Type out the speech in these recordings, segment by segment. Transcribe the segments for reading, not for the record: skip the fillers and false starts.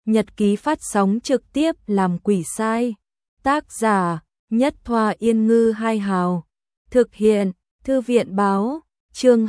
Nhật ký phát sóng trực tiếp làm quỷ sai. Tác giả Nhất Thoa Yên Ngư Hai Hào. Thực hiện Thư viện Báo. Chương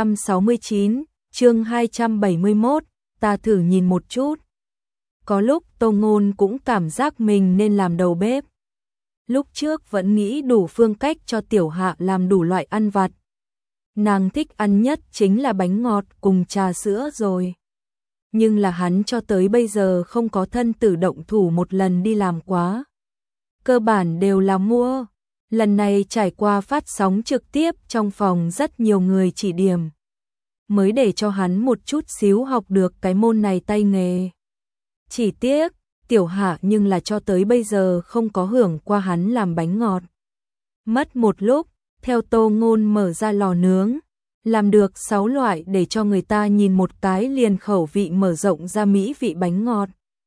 269, chương 271, ta thử nhìn một chút. Có lúc Tô Ngôn cũng cảm giác mình nên làm đầu bếp. Lúc trước vẫn nghĩ đủ phương cách cho Tiểu Hạ làm đủ loại ăn vặt. Nàng thích ăn nhất chính là bánh ngọt cùng trà sữa rồi. Nhưng là hắn cho tới bây giờ không có thân tự động thủ một lần đi làm quá. Cơ bản đều là mua. Lần này trải qua phát sóng trực tiếp trong phòng rất nhiều người chỉ điểm. Mới để cho hắn một chút xíu học được cái môn này tay nghề. Chỉ tiếc, Tiểu Hạ nhưng là cho tới bây giờ không có hưởng qua hắn làm bánh ngọt. Mất một lúc, theo Tô Ngôn mở ra lò nướng, làm được 6 loại để cho người ta nhìn một cái liền khẩu vị mở rộng ra mỹ vị bánh ngọt.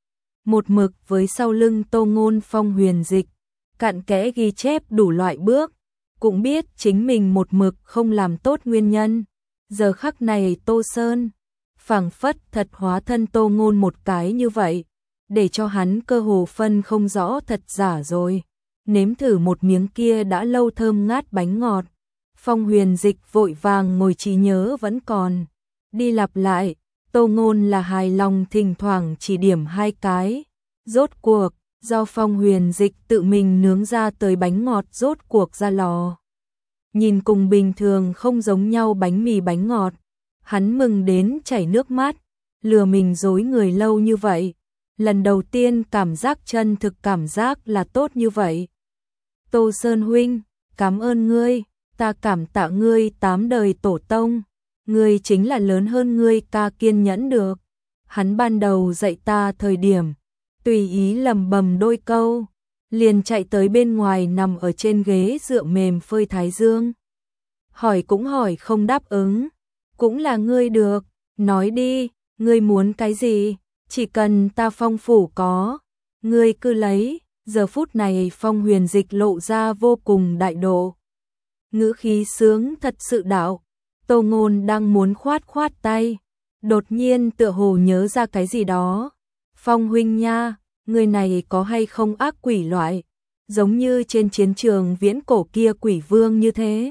Một mực với sau lưng Tô Ngôn Phong Huyền Dịch, cặn kẽ ghi chép đủ loại bước, cũng biết chính mình một mực không làm tốt nguyên nhân. Giờ khắc này Tô Sơn, phảng phất thật hóa thân Tô Ngôn một cái như vậy, để cho hắn cơ hồ phân không rõ thật giả rồi. Nếm thử một miếng kia đã lâu thơm ngát bánh ngọt. Phong Huyền Dịch vội vàng ngồi trí nhớ vẫn còn. Đi lặp lại, Tô Ngôn là hài lòng thỉnh thoảng chỉ điểm 2 cái. Rốt cuộc, do Phong Huyền Dịch tự mình nướng ra tới bánh ngọt rốt cuộc ra lò. Nhìn cùng bình thường không giống nhau bánh mì bánh ngọt. Hắn mừng đến chảy nước mắt, lừa mình dối người lâu như vậy. Lần đầu tiên cảm giác chân thực cảm giác là tốt như vậy. Tô Sơn huynh, cảm ơn ngươi, ta cảm tạ ngươi 8 đời tổ tông. Ngươi chính là lớn hơn ngươi ta kiên nhẫn được. Hắn ban đầu dạy ta thời điểm, tùy ý lầm bầm đôi câu, liền chạy tới bên ngoài nằm ở trên ghế dựa mềm phơi thái dương. Hỏi cũng hỏi không đáp ứng, cũng là ngươi được, nói đi, ngươi muốn cái gì, chỉ cần ta Phong phủ có, ngươi cứ lấy. Giờ phút này Phong Huyền Dịch lộ ra vô cùng đại độ. Ngữ khí sướng thật sự đạo. Tô Ngôn đang muốn khoát tay, đột nhiên tựa hồ nhớ ra cái gì đó. Phong huynh nha, người này có hay không ác quỷ loại, giống như trên chiến trường viễn cổ kia quỷ vương như thế.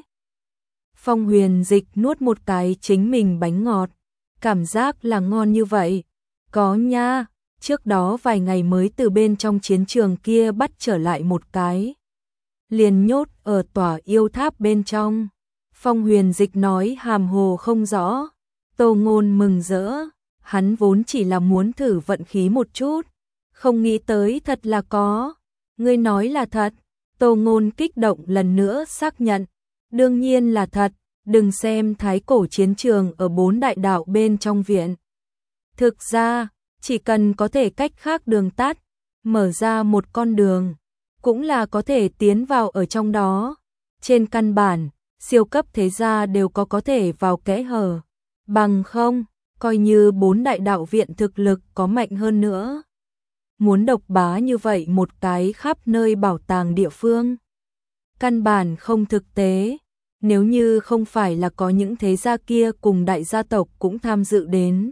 Phong Huyền Dịch nuốt một cái chính mình bánh ngọt, cảm giác là ngon như vậy. Có nha, trước đó vài ngày mới từ bên trong chiến trường kia bắt trở lại một cái. Liền nhốt ở tòa yêu tháp bên trong. Phong Huyền Dịch nói hàm hồ không rõ. Tô Ngôn mừng rỡ, hắn vốn chỉ là muốn thử vận khí một chút, không nghĩ tới thật là có. Ngươi nói là thật. Tô Ngôn kích động lần nữa xác nhận. Đương nhiên là thật, đừng xem thái cổ chiến trường ở 4 đại đạo bên trong viện. Thực ra, chỉ cần có thể cách khác đường tắt, mở ra một con đường, cũng là có thể tiến vào ở trong đó. Trên căn bản, siêu cấp thế gia đều có thể vào kẽ hở. Bằng không, coi như 4 đại đạo viện thực lực có mạnh hơn nữa. Muốn độc bá như vậy một cái khắp nơi bảo tàng địa phương. Căn bản không thực tế, nếu như không phải là có những thế gia kia cùng đại gia tộc cũng tham dự đến.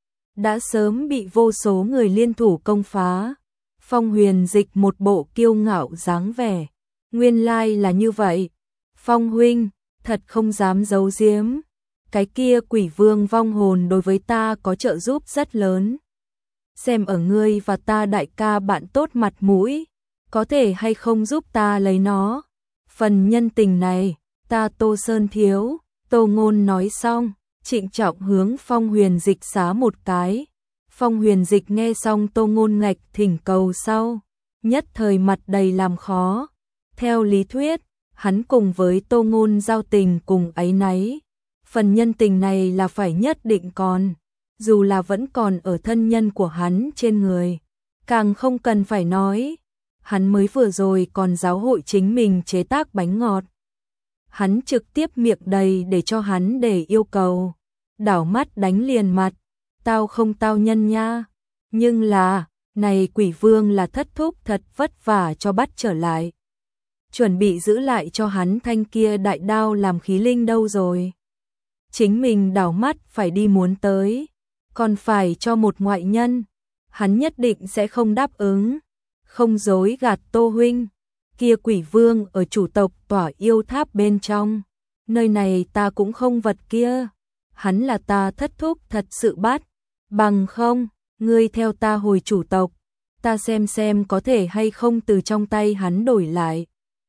Đã sớm bị vô số người liên thủ công phá. Phong Huyền Dịch một bộ kiêu ngạo dáng vẻ. Nguyên lai là như vậy. Phong huynh, thật không dám giấu giếm. Cái kia quỷ vương vong hồn đối với ta có trợ giúp rất lớn. Xem ở ngươi và ta đại ca bạn tốt mặt mũi, có thể hay không giúp ta lấy nó. Phần nhân tình này, ta Tô Sơn thiếu. Tô Ngôn nói xong, trịnh trọng hướng Phong Huyền Dịch xá một cái. Phong Huyền Dịch nghe xong Tô Ngôn ngạch thỉnh cầu sau, nhất thời mặt đầy làm khó. Theo lý thuyết, hắn cùng với Tô Ngôn giao tình cùng áy náy. Phần nhân tình này là phải nhất định còn, dù là vẫn còn ở thân nhân của hắn trên người. Càng không cần phải nói, hắn mới vừa rồi còn giáo hội chính mình chế tác bánh ngọt. Hắn trực tiếp miệng đầy để cho hắn để yêu cầu. Đảo mắt đánh liền mặt. Tao không tao nhân nha. Nhưng là, này quỷ vương là thất thúc thật vất vả cho bắt trở lại. Chuẩn bị giữ lại cho hắn thanh kia đại đao làm khí linh đâu rồi. Chính mình đảo mắt phải đi muốn tới. Còn phải cho một ngoại nhân. hắn nhất định sẽ không đáp ứng, không dối gạt Tô huynh. Kia quỷ vương ở chủ tộc tỏa yêu tháp bên trong, nơi này ta cũng không vật kia, hắn là ta thất thúc thật sự bắt, bằng không, ngươi theo ta hồi chủ tộc, ta xem có thể hay không từ trong tay hắn đổi lại.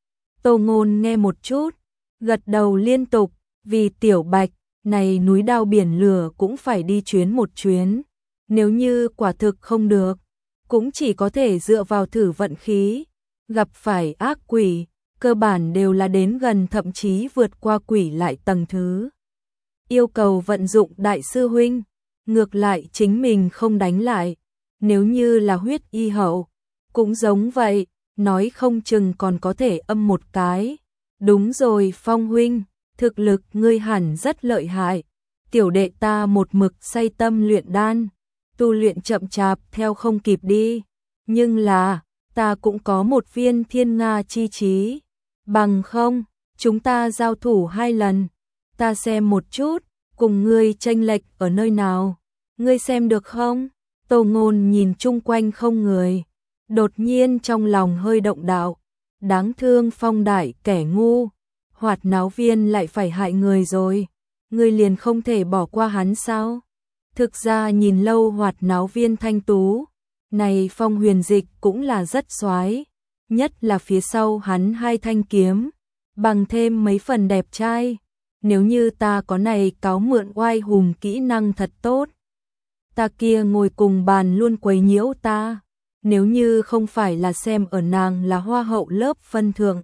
Tô Ngôn nghe một chút, gật đầu liên tục, vì Tiểu Bạch, này núi đao biển lửa cũng phải đi chuyến một chuyến, nếu như quả thực không được, cũng chỉ có thể dựa vào thử vận khí, gặp phải ác quỷ, cơ bản đều là đến gần thậm chí vượt qua quỷ lại tầng thứ. Yêu cầu vận dụng đại sư huynh, ngược lại chính mình không đánh lại, nếu như là huyết y hậu, cũng giống vậy, nói không chừng còn có thể âm một cái. Đúng rồi Phong huynh, thực lực ngươi hẳn rất lợi hại, tiểu đệ ta một mực say tâm luyện đan, tu luyện chậm chạp theo không kịp đi, nhưng là, ta cũng có một viên thiên nga chi trí, bằng không, chúng ta giao thủ 2 lần, ta xem một chút, cùng ngươi chênh lệch ở nơi nào, ngươi xem được không? Tô Ngôn nhìn chung quanh không người, đột nhiên trong lòng hơi động đạo, đáng thương Phong đại kẻ ngu, hoạt náo viên lại phải hại người rồi, ngươi liền không thể bỏ qua hắn sao? Thực ra nhìn lâu hoạt náo viên thanh tú, này Phong Huyền Dịch cũng là rất soái, nhất là phía sau hắn 2 thanh kiếm, bằng thêm mấy phần đẹp trai, nếu như ta có này cáo mượn oai hùng kỹ năng thật tốt. Ta kia ngồi cùng bàn luôn quấy nhiễu ta, nếu như không phải là xem ở nàng là hoa hậu lớp phân thượng,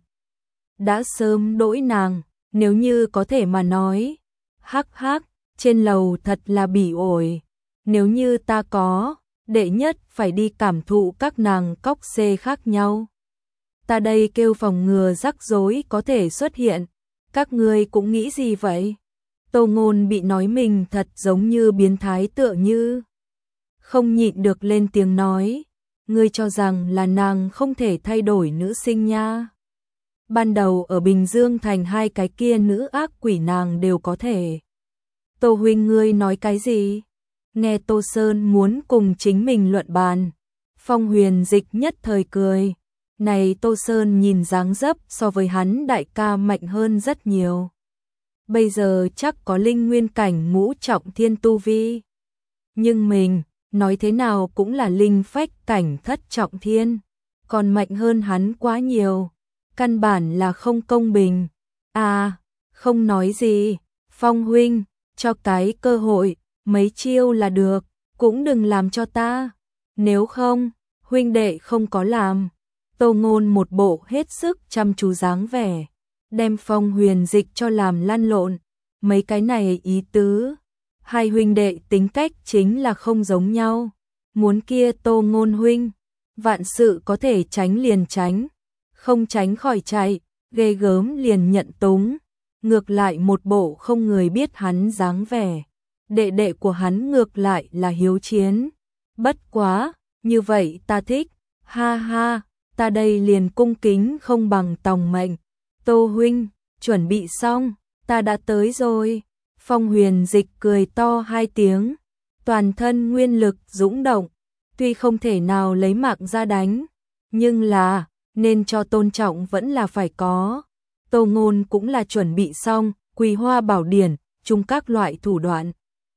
đã sớm đổi nàng, nếu như có thể mà nói, hắc hắc, trên lầu thật là bỉ ổi, nếu như ta có, đệ nhất phải đi cảm thụ các nàng cóc xê khác nhau. Ta đây kêu phòng ngừa rắc rối có thể xuất hiện, các ngươi cũng nghĩ gì vậy? Tô Ngôn bị nói mình thật giống như biến thái tựa như. Không nhịn được lên tiếng nói, ngươi cho rằng là nàng không thể thay đổi nữ sinh nha. Ban đầu ở Bình Dương thành 2 cái kia nữ ác quỷ nàng đều có thể. Tô huynh ngươi nói cái gì? Nghe Tô Sơn muốn cùng chính mình luận bàn, Phong Huyền Dịch nhất thời cười. Này Tô Sơn nhìn dáng dấp so với hắn đại ca mạnh hơn rất nhiều. Bây giờ chắc có linh nguyên cảnh ngũ trọng thiên tu vi. Nhưng mình, nói thế nào cũng là linh phách cảnh thất trọng thiên, còn mạnh hơn hắn quá nhiều. Căn bản là không công bình. À, không nói gì, Phong huynh, cho cái cơ hội, mấy chiêu là được, cũng đừng làm cho ta. Nếu không, huynh đệ không có làm. Tô Ngôn một bộ hết sức chăm chú dáng vẻ, đem Phong Huyền Dịch cho làm lăn lộn, mấy cái này ý tứ. 2 huynh đệ tính cách chính là không giống nhau, muốn kia Tô Ngôn huynh, vạn sự có thể tránh liền tránh, không tránh khỏi chạy, ghê gớm liền nhận túng, ngược lại một bộ không người biết hắn dáng vẻ. Đệ đệ của hắn ngược lại là hiếu chiến, bất quá, như vậy ta thích, ha ha, ta đây liền cung kính không bằng tòng mệnh. Tô huynh, chuẩn bị xong, ta đã tới rồi. Phong Huyền Dịch cười to 2 tiếng, toàn thân nguyên lực dũng động, tuy không thể nào lấy mạng ra đánh, nhưng là, nên cho tôn trọng vẫn là phải có. Tô Ngôn cũng là chuẩn bị xong, Quỳ Hoa Bảo Điển, chung các loại thủ đoạn.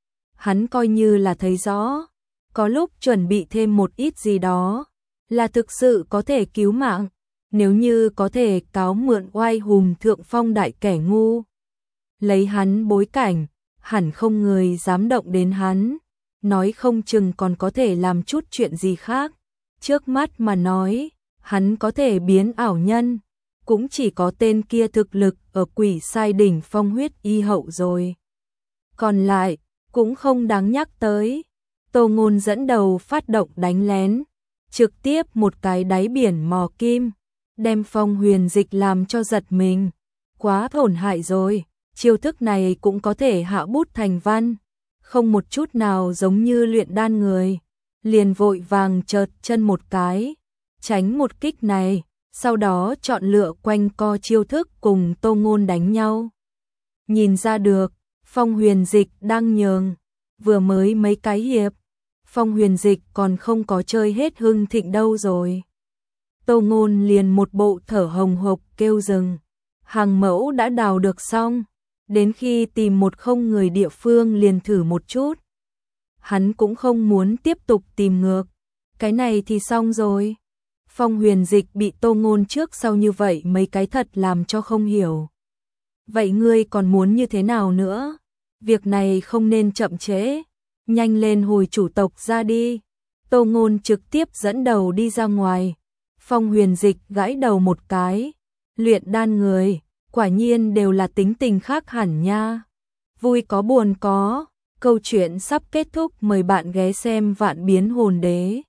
Hắn coi như là thấy rõ, có lúc chuẩn bị thêm một ít gì đó, là thực sự có thể cứu mạng, nếu như có thể cáo mượn oai hùng thượng Phong đại kẻ ngu. Lấy hắn bối cảnh, hẳn không người dám động đến hắn, nói không chừng còn có thể làm chút chuyện gì khác. Trước mắt mà nói, hắn có thể biến ảo nhân, cũng chỉ có tên kia thực lực ở Quỷ Sai đỉnh Phong huyết y hậu rồi. Còn lại, cũng không đáng nhắc tới. Tô Ngôn dẫn đầu phát động đánh lén, trực tiếp một cái đáy biển mò kim, đem Phong Huyền Dịch làm cho giật mình. Quá tổn hại rồi, chiêu thức này cũng có thể hạ bút thành văn, không một chút nào giống như luyện đan người. Liền vội vàng chợt chân một cái, tránh một kích này, sau đó chọn lựa quanh co chiêu thức cùng Tô Ngôn đánh nhau. Nhìn ra được, Phong Huyền Dịch đang nhường, vừa mới mấy cái hiệp, Phong Huyền Dịch còn không có chơi hết hưng thịnh đâu rồi. Tô Ngôn liền một bộ thở hồng hộc kêu dừng. Hàng mẫu đã đào được xong, đến khi tìm một không người địa phương liền thử một chút. Hắn cũng không muốn tiếp tục tìm ngược, cái này thì xong rồi. Phong Huyền Dịch bị Tô Ngôn trước sau như vậy mấy cái thật làm cho không hiểu. Vậy ngươi còn muốn như thế nào nữa? Việc này không nên chậm trễ, nhanh lên hồi chủ tộc ra đi. Tô Ngôn trực tiếp dẫn đầu đi ra ngoài. Phong Huyền Dịch gãi đầu một cái, luyện đan người, quả nhiên đều là tính tình khác hẳn nha. Vui có buồn có, câu chuyện sắp kết thúc, mời bạn ghé xem Vạn Biến Hồn Đế.